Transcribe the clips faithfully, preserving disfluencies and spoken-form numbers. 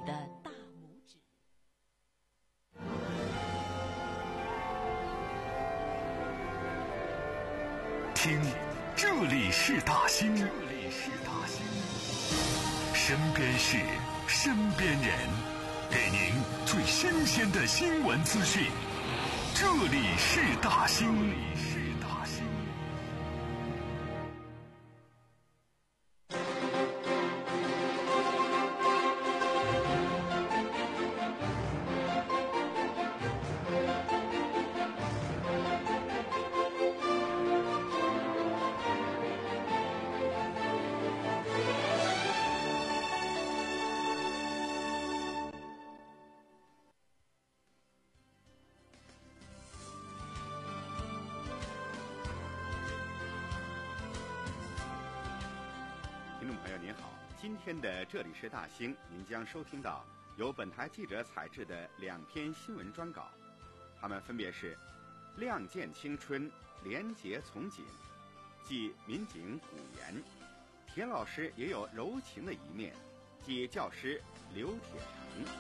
的大拇指。 听，这里是大兴，这里是大兴，身边事，身边人，给您最新鲜的新闻资讯。这里是大兴，这里是大兴。 听众朋友您好，今天的这里是大兴，您将收听到由本台记者采制的两篇新闻专稿，它们分别是亮剑青春，廉洁从警，即民警古言，田老师也有柔情的一面，即教师刘铁成。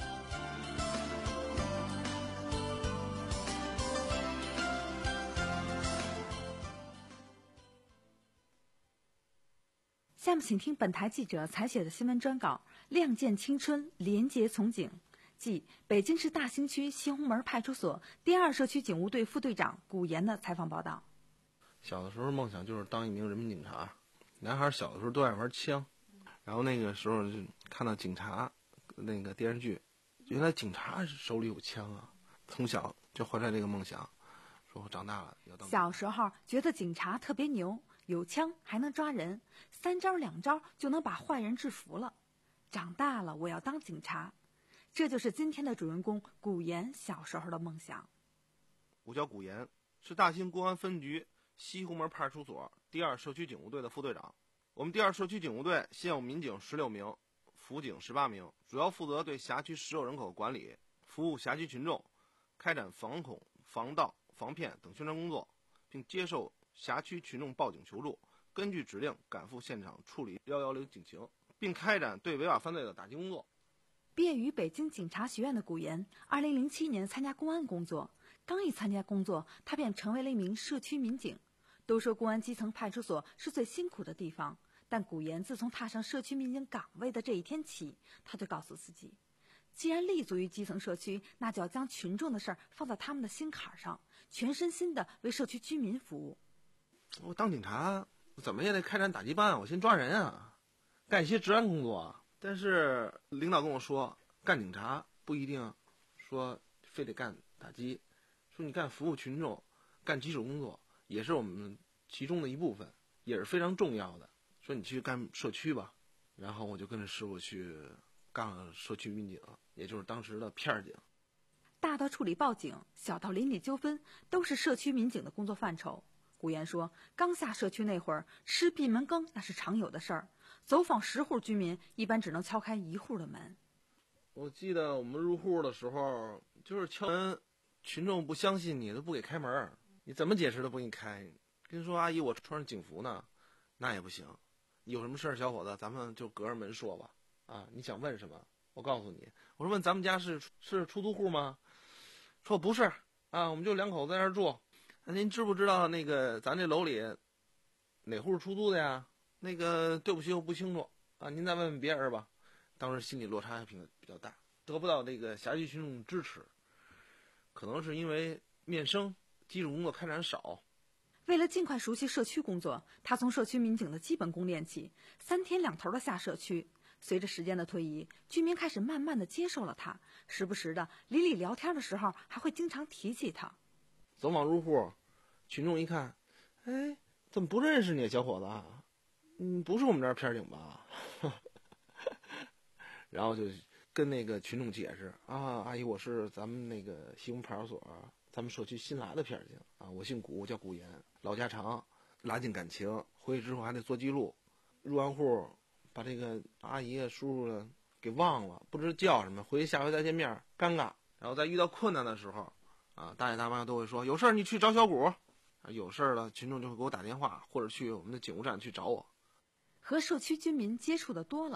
下面请听本台记者采写的新闻专稿《亮剑青春，廉洁从警》，即北京市大兴区西红门派出所第二社区警务队副队长古言的采访报道。 小的时候梦想就是当一名人民警察，男孩小的时候都爱玩枪，然后那个时候就看到警察那个电视剧，原来警察手里有枪啊，从小就怀揣这个梦想，说我长大了要当。 小时候觉得警察特别牛，有枪还能抓人，三招两招就能把坏人制服了。长大了我要当警察，这就是今天的主人公古言小时候的梦想。 我叫古言，是大兴公安分局西红门派出所第二社区警务队的副队长。我们第二社区警务队现有民警十六名，辅警十八名，主要负责对辖区实有人口管理，服务辖区群众，开展防恐、防盗、防骗等宣传工作，并接受辖区群众报警求助，根据指令赶赴现场处理一一零警情，并开展对违法犯罪的打击工作。 毕业于北京警察学院的古言，二零零七年参加公安工作。刚一参加工作，他便成为了一名社区民警。都说公安基层派出所是最辛苦的地方，但古言自从踏上社区民警岗位的这一天起，他就告诉自己，既然立足于基层社区，那就要将群众的事儿放在他们的心坎上，全身心的为社区居民服务。 我当警察怎么也得开展打击办，我先抓人啊，干一些治安工作啊。但是领导跟我说，干警察不一定说非得干打击，说你干服务群众，干基础工作也是我们其中的一部分，也是非常重要的。说你去干社区吧，然后我就跟着师傅去干了社区民警，也就是当时的片警。 大到处理报警，小到邻里纠纷，都是社区民警的工作范畴。古言说，刚下社区那会儿，吃闭门羹那是常有的事儿，走访十户居民，一般只能敲开一户的门。 我记得我们入户的时候，就是敲门，群众不相信你，都不给开门，你怎么解释都不给你开。跟说阿姨，我穿着警服呢，那也不行。有什么事儿，小伙子，咱们就隔着门说吧。啊，你想问什么？我告诉你。我说问咱们家是是出租户吗？说不是啊，我们就两口子在那儿住。那您知不知道那个咱这楼里哪户是出租的呀？那个对不起，我不清楚啊，您再问问别人吧。当时心理落差比比较大，得不到这个辖区群众支持，可能是因为面生基础工作开展少。 为了尽快熟悉社区工作，他从社区民警的基本功练起，三天两头的下社区。随着时间的推移，居民开始慢慢的接受了他，时不时的邻里聊天的时候还会经常提起他。 走访入户，群众一看，哎，怎么不认识你，小伙子啊？嗯，不是我们这儿片警吧？然后就跟那个群众解释啊，阿姨，我是咱们那个西红派出所咱们社区新来的片警啊，我姓古，叫古言，老家常，拉近感情。回去之后还得做记录，入完户把这个阿姨叔叔给忘了，不知叫什么，回去下回再见面尴尬。然后在遇到困难的时候啊，大爷大妈都会说，有事儿你去找小古啊，有事儿了群众就会给我打电话，或者去我们的警务站去找我。 和社区居民接触的多了，他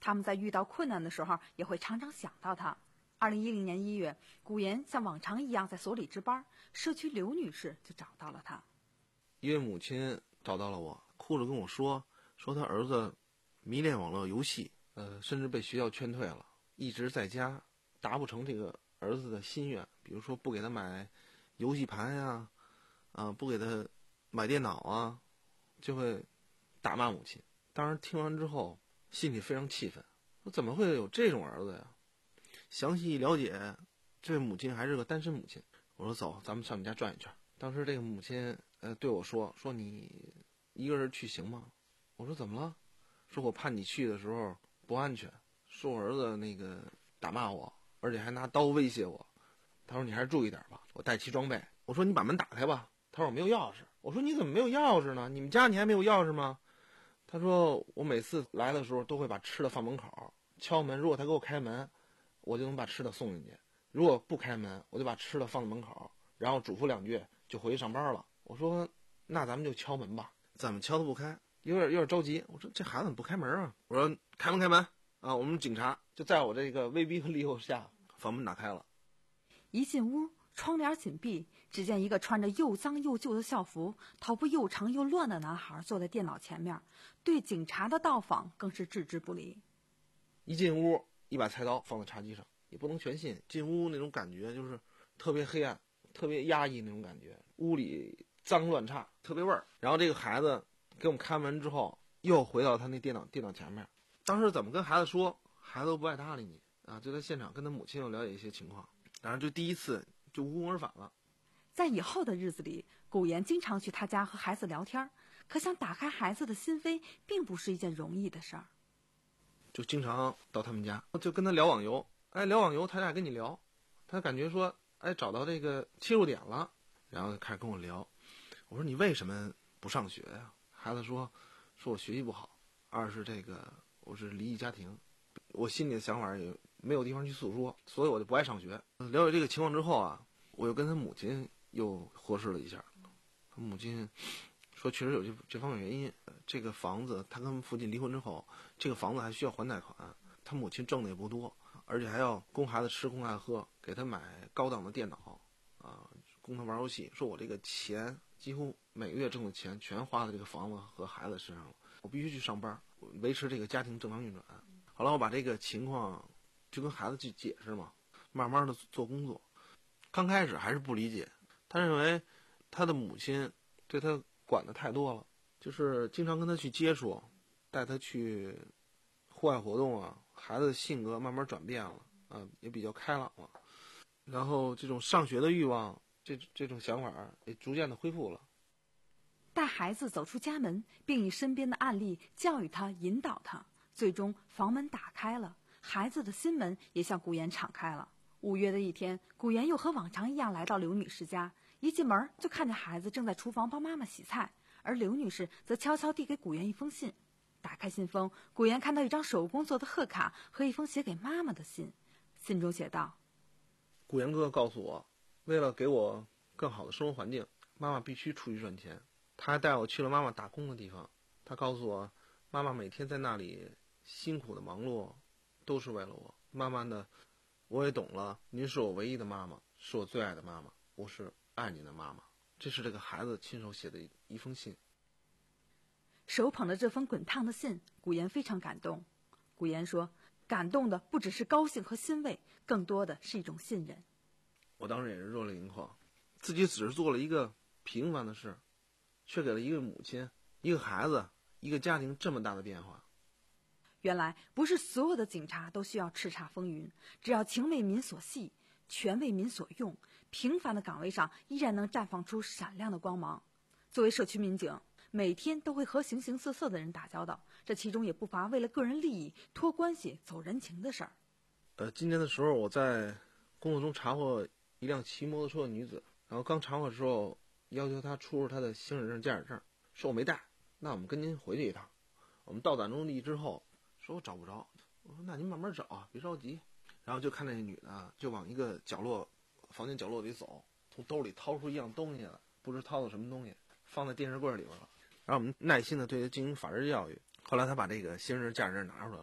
他们在遇到困难的时候也会常常想到他。二零一零年一月，古岩像往常一样在所里值班，社区刘女士就找到了他。 一位母亲找到了我，哭着跟我说，说他儿子迷恋网络游戏，呃，甚至被学校劝退了，一直在家达不成这个儿子的心愿，比如说不给他买游戏盘呀，啊、呃，不给他买电脑啊，就会打骂母亲。当时听完之后，心里非常气愤，说怎么会有这种儿子呀？详细一了解，这位母亲还是个单身母亲。我说走，咱们上你家转一圈。当时这个母亲呃对我说，说你一个人去行吗？我说怎么了？说我怕你去的时候不安全，说我儿子那个打骂我，而且还拿刀威胁我。他说你还是注意点吧，我带齐装备。我说你把门打开吧。他说我没有钥匙。我说你怎么没有钥匙呢？你们家你还没有钥匙吗？他说我每次来的时候都会把吃的放门口，敲门，如果他给我开门，我就能把吃的送进去，如果不开门，我就把吃的放在门口，然后嘱咐两句就回去上班了。我说那咱们就敲门吧。怎么敲都不开，有点有点着急。我说这孩子怎么不开门啊？我说开门开门啊！我们警察就在我这个威逼和利诱下，房门打开了。 一进屋，窗帘紧闭，只见一个穿着又脏又旧的校服、头发又长又乱的男孩坐在电脑前面，对警察的到访更是置之不理。 一进屋，一把菜刀放在茶几上，也不能全信。进屋那种感觉就是特别黑暗，特别压抑那种感觉，屋里脏乱差，特别味儿。然后这个孩子给我们开门之后，又回到他那电脑电脑前面。当时怎么跟孩子说，孩子都不爱搭理你啊！就在现场跟他母亲又了解一些情况，然后就第一次就无功而返了。 在以后的日子里，古岩经常去他家和孩子聊天，可想打开孩子的心扉，并不是一件容易的事儿。 就经常到他们家，就跟他聊网游。哎，聊网游，他俩跟你聊，他感觉说，哎，找到这个切入点了，然后开始跟我聊。我说你为什么不上学呀？孩子说，说我学习不好，二是这个我是离异家庭，我心里的想法也没有地方去诉说，所以我就不爱上学。了解这个情况之后啊，我又跟他母亲又核实了一下，他母亲说确实有这这方面原因。这个房子他跟父亲离婚之后，这个房子还需要还贷款，他母亲挣的也不多，而且还要供孩子吃供爱喝，给他买高档的电脑啊，供他玩游戏。说我这个钱几乎每个月挣的钱全花在这个房子和孩子身上了，我必须去上班维持这个家庭正常运转。后来我把这个情况就跟孩子去解释嘛，慢慢的做工作。刚开始还是不理解，他认为他的母亲对他管的太多了，就是经常跟他去接触，带他去户外活动啊，孩子的性格慢慢转变了啊，也比较开朗了，然后这种上学的欲望，这这种想法也逐渐的恢复了。 带孩子走出家门，并以身边的案例教育他、引导他，最终房门打开了，孩子的心门也向古岩敞开了。五月的一天，古岩又和往常一样来到刘女士家，一进门就看见孩子正在厨房帮妈妈洗菜，而刘女士则悄悄递给古岩一封信。打开信封，古岩看到一张手工做的贺卡和一封写给妈妈的信，信中写道： 古岩哥告诉我，为了给我更好的生活环境，妈妈必须出去赚钱。他还带我去了妈妈打工的地方，他告诉我，妈妈每天在那里辛苦的忙碌，都是为了我。慢慢的，我也懂了，您是我唯一的妈妈，是我最爱的妈妈，我是爱你的妈妈。这是这个孩子亲手写的一封信。 手捧着这封滚烫的信，古岩非常感动。古岩说，感动的不只是高兴和欣慰，更多的是一种信任。 我当时也是热泪盈眶，自己只是做了一个平凡的事，却给了一个母亲、一个孩子、一个家庭这么大的变化。 原来不是所有的警察都需要叱咤风云，只要情为民所系，权为民所用，平凡的岗位上依然能绽放出闪亮的光芒。作为社区民警，每天都会和形形色色的人打交道，这其中也不乏为了个人利益、托关系、走人情的事儿。 呃，今年的时候，我在工作中查获一辆骑摩托车的女子，然后刚查获的时候，要求她出示她的行驶证、驾驶证，说我没带，那我们跟您回去一趟。我们到达目的地之后，说我找不着，我说那您慢慢找啊，别着急。然后就看那女的就往一个角落，房间角落里走，从兜里掏出一样东西来，不知掏的什么东西，放在电视柜里边了。然后我们耐心的对她进行法制教育。后来她把这个行驶证、驾驶证拿出来了，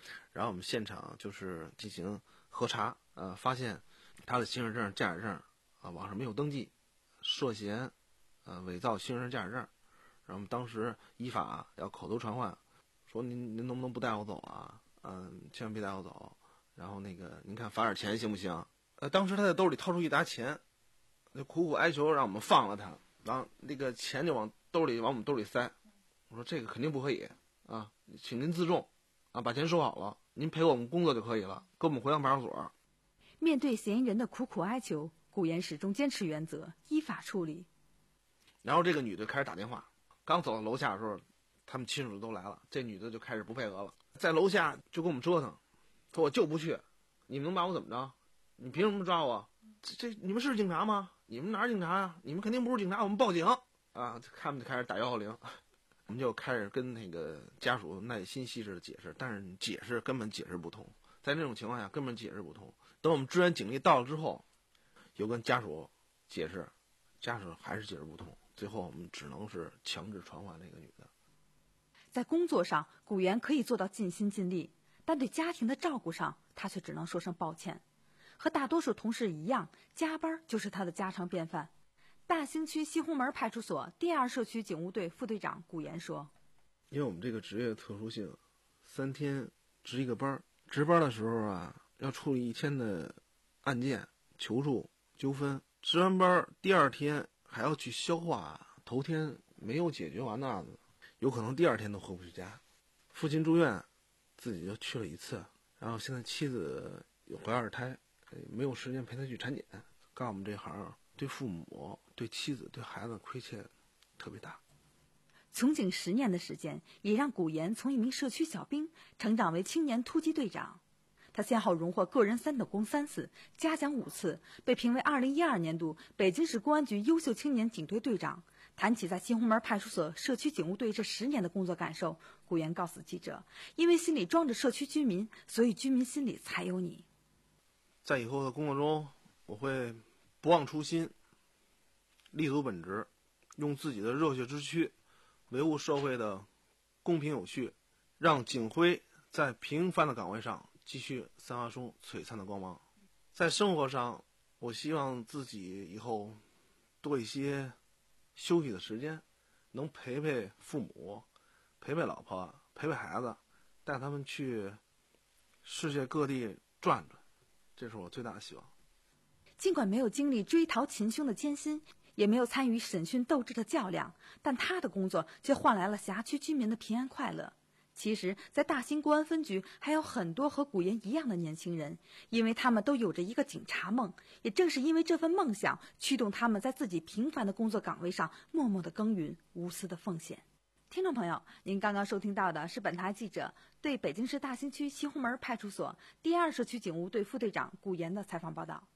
然后我们现场就是进行核查，呃，发现他的行驶证、驾驶证啊网上没有登记，涉嫌呃伪造行驶证、驾驶证。然后我们当时依法要口头传唤，说您您能不能不带我走啊？嗯，千万别带我走。然后那个您看罚点钱行不行？呃，当时他在兜里掏出一沓钱，就苦苦哀求让我们放了他，然后那个钱就往兜里往我们兜里塞。我说这个肯定不可以啊，请您自重啊，把钱收好了，您陪我们工作就可以了，跟我们回到派出所。 面对嫌疑人的苦苦哀求，顾岩始终坚持原则，依法处理。 然后这个女的开始打电话，刚走到楼下的时候，他们亲属都来了，这女的就开始不配合了，在楼下就跟我们折腾，说我就不去，你们能把我怎么着？你凭什么抓我？这这你们是警察吗？你们哪是警察呀？你们肯定不是警察，我们报警啊！他们就开始打幺幺零，我们就开始跟那个家属耐心细致的解释，但是解释根本解释不通，在那种情况下根本解释不通。等我们支援警力到了之后，又跟家属解释，家属还是解释不通，最后我们只能是强制传唤那个女的。 在工作上，顾岩可以做到尽心尽力，但对家庭的照顾上，他却只能说声抱歉。和大多数同事一样，加班就是他的家常便饭。大兴区西红门派出所第二社区警务队副队长顾岩说：“ 因为我们这个职业特殊性，三天值一个班，值班的时候啊，要处理一天的案件、求助、纠纷。值完班第二天还要去消化头天没有解决完的案子，有可能第二天都回不去家。父亲住院，自己就去了一次，然后现在妻子有怀二胎，没有时间陪他去产检。干我们这行，对父母、对妻子、对孩子亏欠特别大。” 从警十年的时间，也让顾岩从一名社区小兵成长为青年突击队长。他先后荣获个人三等功三次，嘉奖五次，被评为二零一二年度北京市公安局优秀青年警队队长。谈起在新红门派出所社区警务队这十年的工作感受，顾岩告诉记者：“因为心里装着社区居民，所以居民心里才有你。” 在以后的工作中，我会不忘初心，立足本职，用自己的热血之躯维护社会的公平有序，让警徽在平凡的岗位上继续散发出璀璨的光芒。在生活上，我希望自己以后多一些休息的时间，能陪陪父母，陪陪老婆，陪陪孩子，带他们去世界各地转转，这是我最大的希望。 尽管没有经历追逃擒凶的艰辛，也没有参与审讯斗智的较量，但他的工作却换来了辖区居民的平安快乐。其实，在大兴公安分局还有很多和顾岩一样的年轻人，因为他们都有着一个警察梦，也正是因为这份梦想，驱动他们在自己平凡的工作岗位上默默的耕耘，无私的奉献。听众朋友，您刚刚收听到的是本台记者对北京市大兴区西红门派出所第二社区警务队副队长顾岩的采访报道。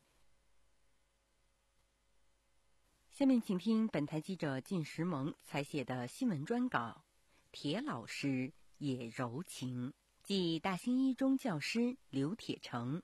下面请听本台记者靳石萌采写的新闻专稿《铁老师也柔情》，即大兴一中教师刘铁成。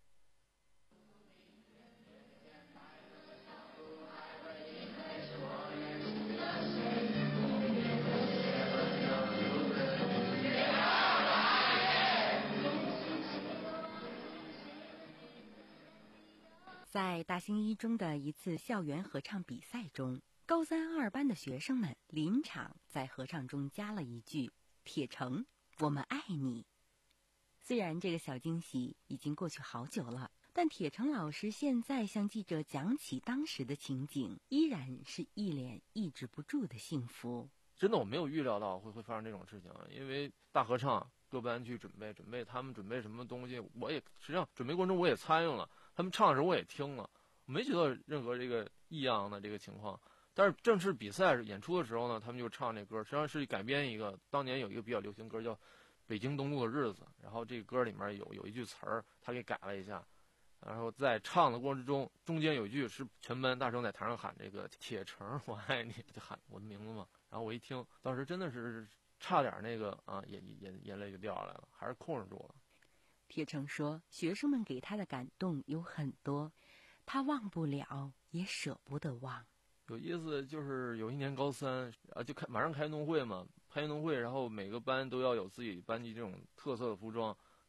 在大兴一中的一次校园合唱比赛中，高三二班的学生们临场在合唱中加了一句：“铁成，我们爱你。”虽然这个小惊喜已经过去好久了，但铁成老师现在向记者讲起当时的情景，依然是一脸抑制不住的幸福。 真的，我没有预料到会会发生这种事情，因为大合唱各班去准备准备他们准备什么东西，我也实际上准备过程中我也参与了，他们唱的时候我也听了，我没觉得任何这个异样的这个情况。但是正式比赛演出的时候呢，他们就唱这歌，实际上是改编一个当年有一个比较流行歌叫《北京东路的日子》，然后这个歌里面有有一句词儿他给改了一下，然后在唱的过程之中，中间有一句是全班大声在台上喊这个“铁成我爱你”，就喊我的名字嘛。然后我一听，当时真的是差点那个啊，眼眼眼泪就掉下来了，还是控制住了。 铁成说，学生们给他的感动有很多，他忘不了，也舍不得忘。 有意思就是有一年高三啊，就开马上开运动会嘛，开运动会，然后每个班都要有自己班级这种特色的服装，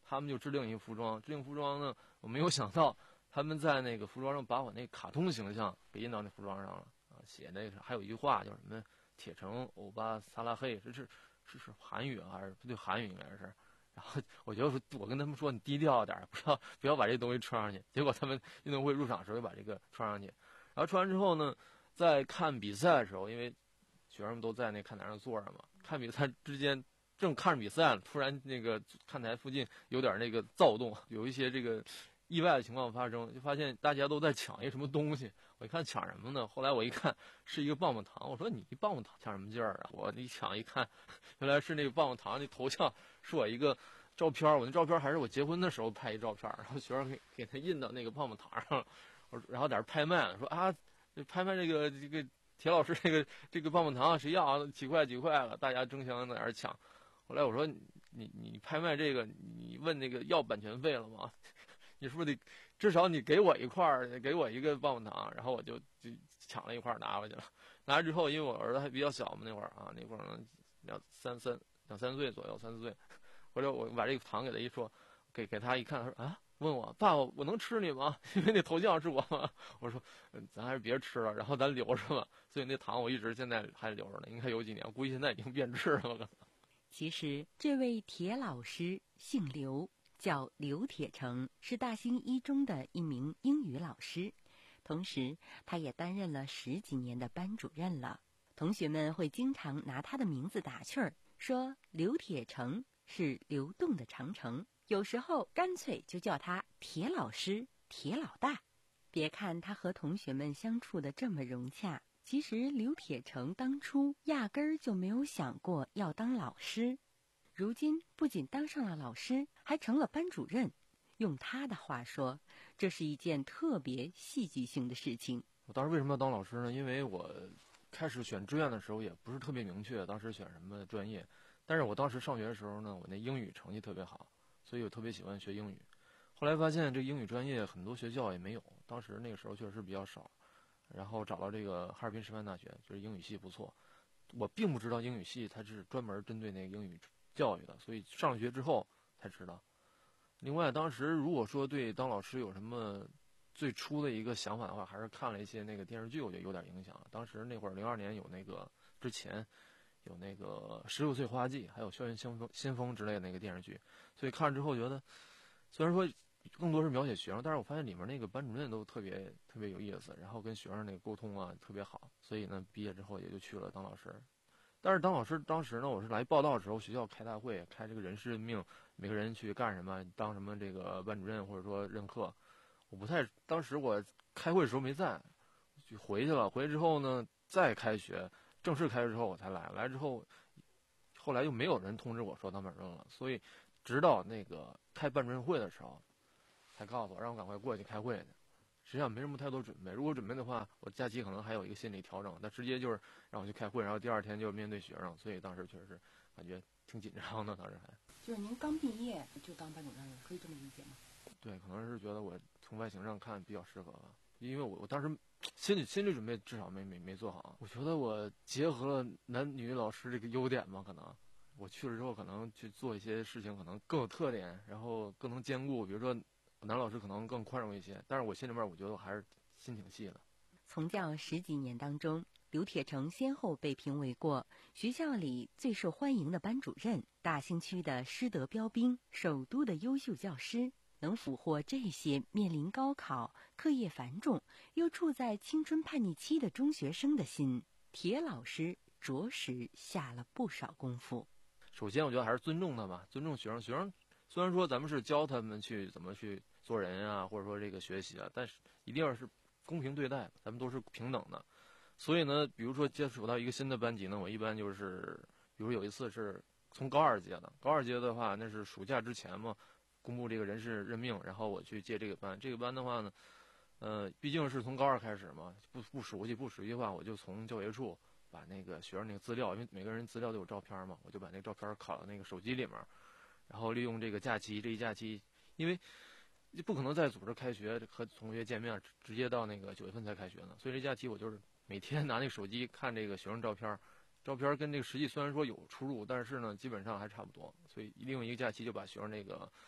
他们就制定一个服装，制定服装呢，我没有想到他们在那个服装上把我那卡通形象给印到那服装上了啊，写那个还有一句话叫什么“铁城欧巴萨拉黑”，这是是是韩语啊，还是对韩语应该是。然后我觉得说，我跟他们说你低调点，不要不要把这东西穿上去。结果他们运动会入场的时候就把这个穿上去，然后穿完之后呢，在看比赛的时候，因为学生们都在那看台上坐着嘛，看比赛之间正看着比赛了，突然那个看台附近有点那个躁动，有一些这个意外的情况发生，就发现大家都在抢一个什么东西。我一看抢什么呢？后来我一看是一个棒棒糖，我说你棒棒糖抢什么劲儿啊？我一抢一看，原来是那个棒棒糖那头像是我一个照片，我那照片还是我结婚的时候拍一照片，然后学生给给他印到那个棒棒糖上，我然后在这拍卖，说啊，拍卖这个这个铁老师这个这个棒棒糖谁要啊？几块几块了，大家争相在那儿抢。后来我说你你你拍卖这个，你问那个要版权费了吗？你是不是得至少你给我一块儿，给我一个棒棒糖？然后我就就抢了一块拿回去了。拿回之后，因为我儿子还比较小嘛，那会儿啊，那会儿呢两三三两三岁左右，三四岁。或者我把这个糖给他一说，给给他一看，他说啊，问我爸，我能吃你吗？因为那头像是我嘛。我说，嗯，咱还是别吃了，然后咱留着吧。所以那糖我一直现在还留着呢，应该有几年，估计现在已经变质了吧。 其实这位铁老师姓刘，叫刘铁成，是大兴一中的一名英语老师，同时他也担任了十几年的班主任了。同学们会经常拿他的名字打趣儿，说刘铁成是流动的长城，有时候干脆就叫他铁老师、铁老大。别看他和同学们相处的这么融洽，其实刘铁成当初压根儿就没有想过要当老师。如今不仅当上了老师，还成了班主任。用他的话说，这是一件特别戏剧性的事情。 我当时为什么要当老师呢？因为我开始选志愿的时候也不是特别明确，当时选什么专业。但是我当时上学的时候呢，我那英语成绩特别好，所以我特别喜欢学英语。后来发现这英语专业很多学校也没有，当时那个时候确实比较少。然后找到这个哈尔滨师范大学，就是英语系不错。我并不知道英语系它是专门针对那个英语教育的，所以上了学之后才知道。另外，当时如果说对当老师有什么最初的一个想法的话，还是看了一些那个电视剧，我觉得有点影响。当时那会儿零二年有那个之前有那个十六岁花季，还有校园先锋先锋之类的那个电视剧，所以看了之后觉得，虽然说更多是描写学生，但是我发现里面那个班主任都特别特别有意思，然后跟学生那个沟通啊特别好，所以呢毕业之后也就去了当老师。但是当老师当时呢，我是来报道的时候，学校开大会，开这个人事任命，每个人去干什么，当什么这个班主任或者说任课，我不太，当时我开会的时候没在，就回去了。回去之后呢，再开学，正式开学之后我才来。来之后，后来又没有人通知我说当班主任了，所以直到那个开班主任会的时候，才告诉我让我赶快过去开会去。实际上没什么太多准备，如果准备的话，我假期可能还有一个心理调整，但直接就是让我去开会，然后第二天就面对学生，所以当时确实感觉挺紧张的。当时还就是您刚毕业就当班主任了，可以这么理解吗？ 对，可能是觉得我从外形上看比较适合吧，因为我我当时心理心理准备至少没没没做好。我觉得我结合了男女老师这个优点吧，可能我去了之后可能去做一些事情可能更有特点，然后更能兼顾，比如说男老师可能更宽容一些，但是我心里面我觉得我还是心挺细的。 从教十几年当中，刘铁成先后被评为过学校里最受欢迎的班主任、大兴区的师德标兵、首都的优秀教师。能俘获这些面临高考、课业繁重又处在青春叛逆期的中学生的心，铁老师着实下了不少功夫。 首先我觉得还是尊重他吧，尊重学生。学生虽然说咱们是教他们去怎么去做人啊，或者说这个学习啊，但是一定要是公平对待，咱们都是平等的。所以呢，比如说接触到一个新的班级呢，我一般就是，比如有一次是从高二届的，高二届的话那是暑假之前嘛，公布这个人事任命，然后我去接这个班。这个班的话呢，呃，毕竟是从高二开始嘛，不不熟悉不熟悉的话，我就从教学处把那个学生那个资料，因为每个人资料都有照片嘛，我就把那个照片拷到那个手机里面，然后利用这个假期，这一假期，因为不可能再组织开学和同学见面，直接到那个九月份才开学呢，所以这假期我就是每天拿那个手机看这个学生照片，照片跟这个实际虽然说有出入，但是呢基本上还差不多，所以利用一个假期就把学生那个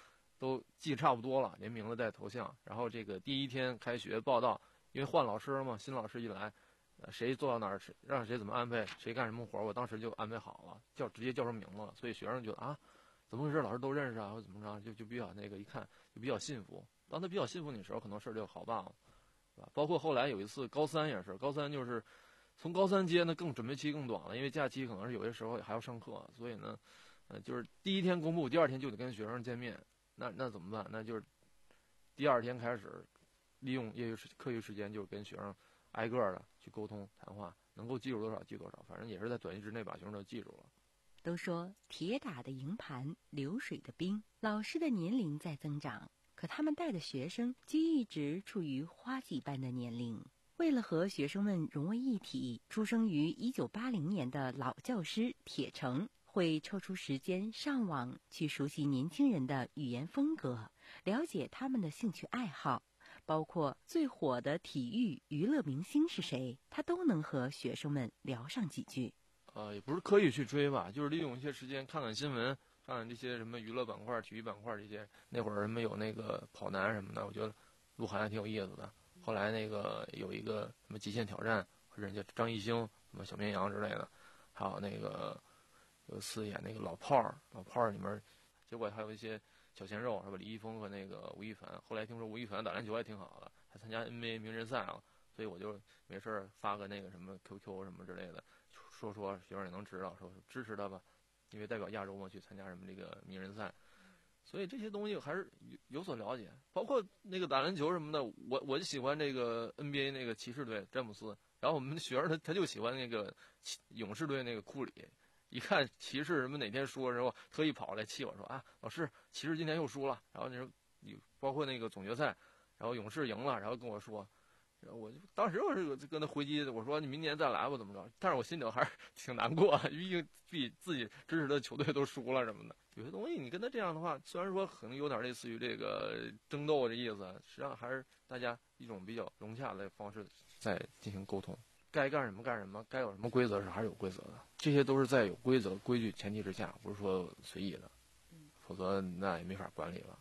都记差不多了，连名字带头像。然后这个第一天开学报到，因为换老师嘛，新老师一来，呃，谁坐到哪儿，谁让谁怎么安排，谁干什么活，我当时就安排好了，叫直接叫出名字了。所以学生觉得啊，怎么回事？老师都认识啊，或者怎么着，就就比较那个一看就比较信服。当他比较信服你的时候，可能事儿就好办了，是吧？包括后来有一次高三也是，高三就是从高三接呢更准备期更短了，因为假期可能是有些时候还要上课，所以呢，呃，就是第一天公布，第二天就得跟学生见面。那那怎么办？那就是第二天开始，利用业余时课余时间，就跟学生挨个的去沟通谈话，能够记住多少记多少，反正也是在短期之内把学生都记住了。 都说铁打的营盘流水的兵，老师的年龄在增长，可他们带的学生却一直处于花季般的年龄。为了和学生们融为一体，出生于一九八零年的老教师铁成会抽出时间上网去熟悉年轻人的语言风格，了解他们的兴趣爱好，包括最火的体育娱乐明星是谁，他都能和学生们聊上几句。 呃，也不是刻意去追吧，就是利用一些时间看看新闻，看看这些什么娱乐板块、体育板块这些。那会儿什么有那个跑男什么的，我觉得鹿晗还挺有意思的。后来那个有一个什么极限挑战，或者人家张艺兴、什么小绵羊之类的，还有那个有一次演那个老炮儿，老炮儿里面，结果还有一些小鲜肉，是吧？李易峰和那个吴亦凡。后来听说吴亦凡打篮球还挺好的，还参加 N B A 名人赛了，所以我就没事儿发个那个什么 Q Q 什么之类的。说说学生也能知道，说支持他吧，因为代表亚洲嘛去参加什么这个名人赛，所以这些东西还是有有所了解。包括那个打篮球什么的，我我就喜欢这个 N B A 那个骑士队詹姆斯，然后我们学生他他就喜欢那个勇士队那个库里，一看骑士什么哪天输的时候，特意跑来气我说啊，老师骑士今天又输了，然后那时候你包括那个总决赛，然后勇士赢了，然后跟我说。我就当时我是跟他回击，我说你明年再来吧，怎么着？但是我心里还是挺难过，毕竟比自己支持的球队都输了什么的。有些东西你跟他这样的话，虽然说可能有点类似于这个争斗的意思，实际上还是大家一种比较融洽的方式在进行沟通。该干什么干什么，该有什么规则是还是有规则的，这些都是在有规则规矩前提之下，不是说随意的，否则那也没法管理了。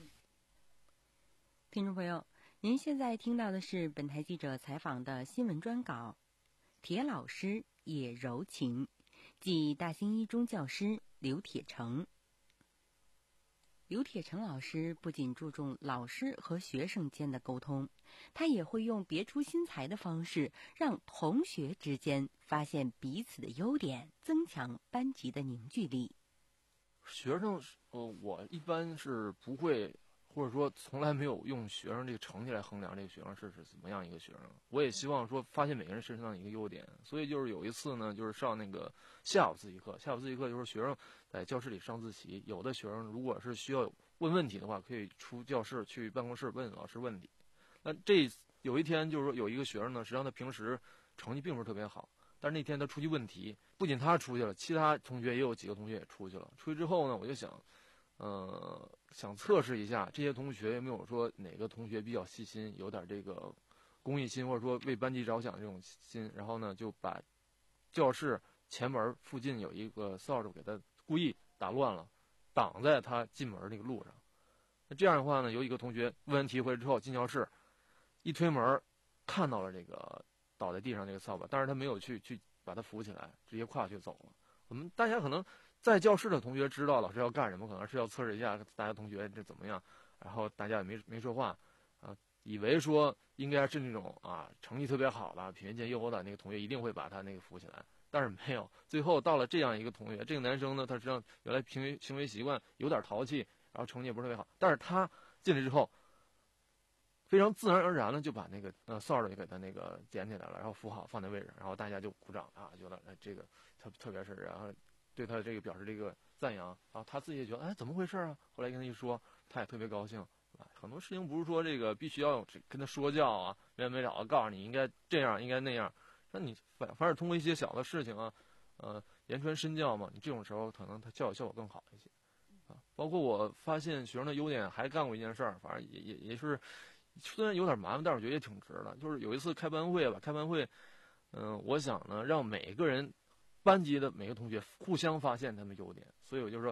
听众朋友，您现在听到的是本台记者采访的新闻专稿，铁老师也柔情，即大兴一中教师刘铁成。刘铁成老师不仅注重老师和学生间的沟通，他也会用别出心裁的方式，让同学之间发现彼此的优点，增强班级的凝聚力。 学生，呃，我一般是不会。或者说从来没有用学生这个成绩来衡量这个学生是是怎么样一个学生，我也希望说发现每个人身上的一个优点。所以就是有一次呢，就是上那个下午自习课，下午自习课就是学生在教室里上自习，有的学生如果是需要问问题的话，可以出教室去办公室问老师问题。那这有一天就是说有一个学生呢，实际上他平时成绩并不是特别好，但是那天他出去问题，不仅他出去了，其他同学也有几个同学也出去了。出去之后呢，我就想。呃，想测试一下这些同学有没有说哪个同学比较细心，有点这个公益心，或者说为班级着想这种心。然后呢，就把教室前门附近有一个扫帚给他故意打乱了，挡在他进门那个路上。那这样的话呢，有一个同学问完题回来之后进教室，一推门看到了这个倒在地上这个扫把，但是他没有去去把它扶起来，直接跨去走了。我们大家可能。在教室的同学知道老师要干什么，可能是要测试一下大家同学这怎么样，然后大家也没没说话，啊，以为说应该是那种啊成绩特别好的、品学兼优的那个同学一定会把他那个扶起来，但是没有。最后到了这样一个同学，这个男生呢，他实际上原来行为行为习惯有点淘气，然后成绩也不是特别好，但是他进来之后，非常自然而然的就把那个呃扫帚也给他那个捡起来了，然后扶好放在位置，然后大家就鼓掌啊，觉得哎这个特特别是然后。对他这个表示这个赞扬，然后他自己也觉得哎怎么回事啊？后来跟他一说，他也特别高兴。很多事情不是说这个必须要跟他说教啊，没完没了，告诉你应该这样，应该那样。那你反反而通过一些小的事情啊，呃，言传身教嘛，你这种时候可能他教育效果更好一些啊。包括我发现学生的优点，还干过一件事儿，反正也也也是虽然有点麻烦，但是我觉得也挺值的。就是有一次开班会吧，开班会，嗯、呃，我想呢，让每个人。班级的每个同学互相发现他们优点，所以我就说，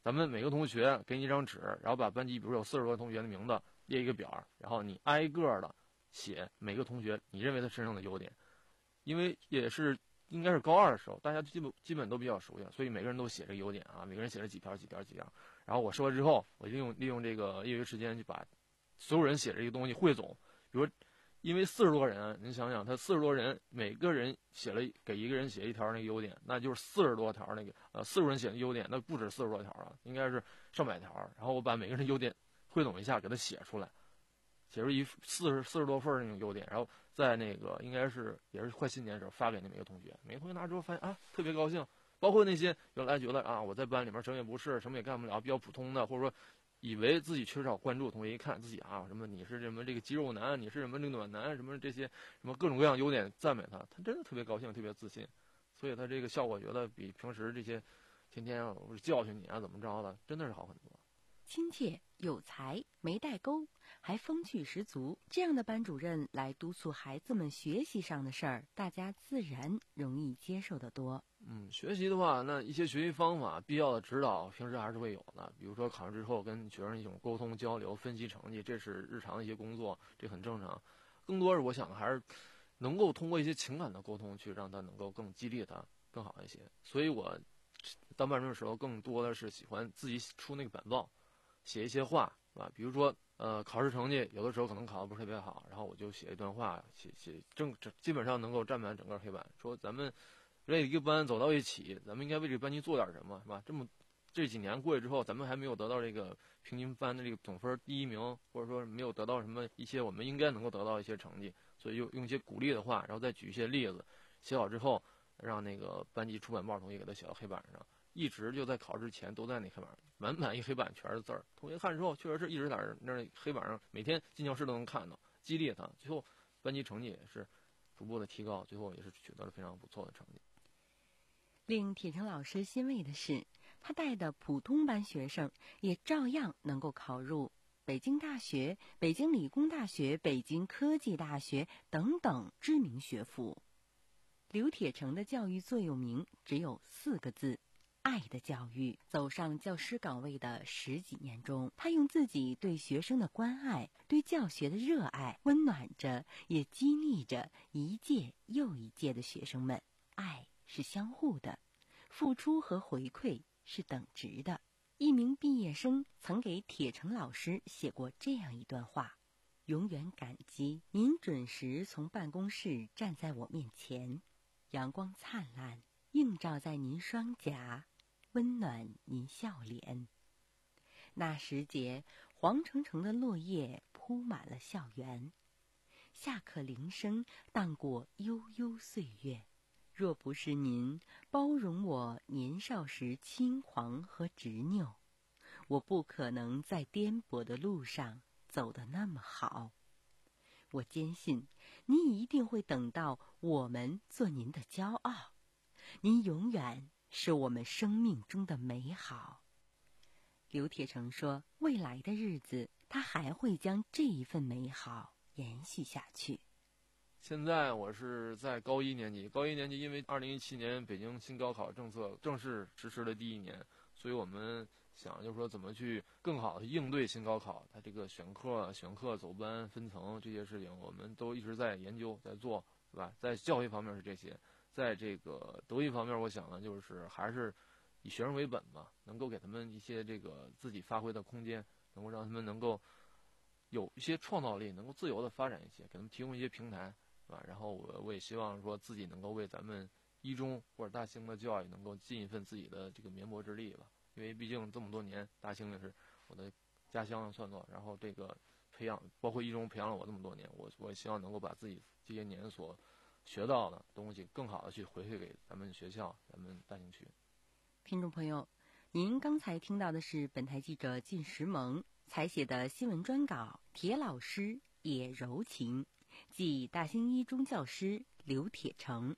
咱们每个同学给你一张纸，然后把班级比如有四十多个同学的名字列一个表，然后你挨个的写每个同学你认为他身上的优点，因为也是应该是高二的时候，大家基本基本都比较熟悉，所以每个人都写这个优点啊，每个人写了几条几条几条，然后我说了之后，我利用利用这个业余时间就把所有人写这个东西汇总，比如因为四十多人，您想想，他四十多人，每个人写了给一个人写一条那个优点，那就是四十多条那个呃四十人写的优点，那不止四十多条啊，应该是上百条。然后我把每个人的优点汇总一下，给他写出来，写出一四十四十多份那种优点，然后在那个应该是也是快新年的时候发给那每个同学，每个同学拿之后发现啊特别高兴，包括那些原来觉得啊我在班里面什么也不是，什么也干不了，比较普通的，或者说以为自己缺少关注，同学一看自己啊什么你是什么这个肌肉男，你是什么这个暖男，什么这些什么各种各样优点赞美他，他真的特别高兴，特别自信，所以他这个效果觉得比平时这些天天啊我教训你啊怎么着的，真的是好很多。 亲切有才，没代沟，还风趣十足，这样的班主任来督促孩子们学习上的事儿，大家自然容易接受得多。 嗯，学习的话，那一些学习方法、必要的指导，平时还是会有的。比如说考试之后跟学生一种沟通交流、分析成绩，这是日常的一些工作，这很正常。更多是我想还是能够通过一些情感的沟通，去让他能够更激励他更好一些。所以我当班主任的时候，更多的是喜欢自己出那个板报，写一些话，是吧？比如说，呃，考试成绩有的时候可能考得不是特别好，然后我就写一段话，写写正基本上能够占满整个黑板，说咱们这一个班走到一起，咱们应该为这个班级做点什么，是吧？这么这几年过去之后，咱们还没有得到这个平均班的这个总分第一名，或者说没有得到什么一些我们应该能够得到一些成绩，所以用用一些鼓励的话，然后再举一些例子，写好之后，让那个班级出版报同学给他写到黑板上，一直就在考试前都在那黑板上，满满一黑板全是字儿。同学看之后，确实是一直在那黑板上，每天进教室都能看到，激励他。最后班级成绩也是逐步的提高，最后也是取得了非常不错的成绩。 令铁成老师欣慰的是，他带的普通班学生也照样能够考入北京大学、北京理工大学、北京科技大学等等知名学府。刘铁成的教育座右铭只有四个字：爱的教育。走上教师岗位的十几年中，他用自己对学生的关爱、对教学的热爱，温暖着也激励着一届又一届的学生们。爱是相互的，付出和回馈是等值的。一名毕业生曾给铁成老师写过这样一段话：永远感激您准时从办公室站在我面前，阳光灿烂映照在您双颊，温暖您笑脸。那时节，黄澄澄的落叶铺满了校园，下课铃声荡过悠悠岁月。若不是您包容我年少时轻狂和执拗，我不可能在颠簸的路上走得那么好。我坚信，您一定会等到我们做您的骄傲。您永远是我们生命中的美好。刘铁成说，未来的日子，他还会将这一份美好延续下去。 现在我是在高一年级，高一年级因为二零一七年北京新高考政策正式实施的第一年，所以我们想就是说怎么去更好的应对新高考，它这个选课、选课走班、分层这些事情，我们都一直在研究在做，是吧？在教学方面是这些，在这个德育方面，我想呢就是还是以学生为本吧，能够给他们一些这个自己发挥的空间，能够让他们能够有一些创造力，能够自由的发展一些，给他们提供一些平台。啊，然后我我也希望说自己能够为咱们一中或者大兴的教育能够尽一份自己的这个绵薄之力吧，因为毕竟这么多年，大兴也是我的家乡算作，然后这个培养，包括一中培养了我这么多年，我我也希望能够把自己这些年所学到的东西，更好的去回馈给咱们学校、咱们大兴区。 听众朋友，您刚才听到的是本台记者靳石萌采写的新闻专稿《铁老师也柔情》。即大兴一中教师刘铁成。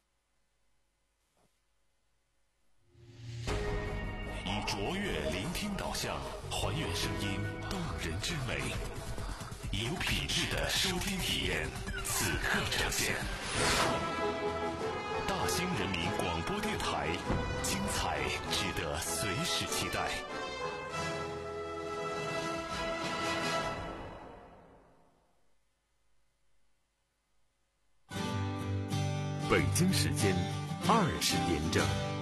以卓越聆听导向，还原声音动人之美，以有品质的收听体验，此刻呈现。大兴人民广播电台，精彩值得随时期待。 北京时间二十点整。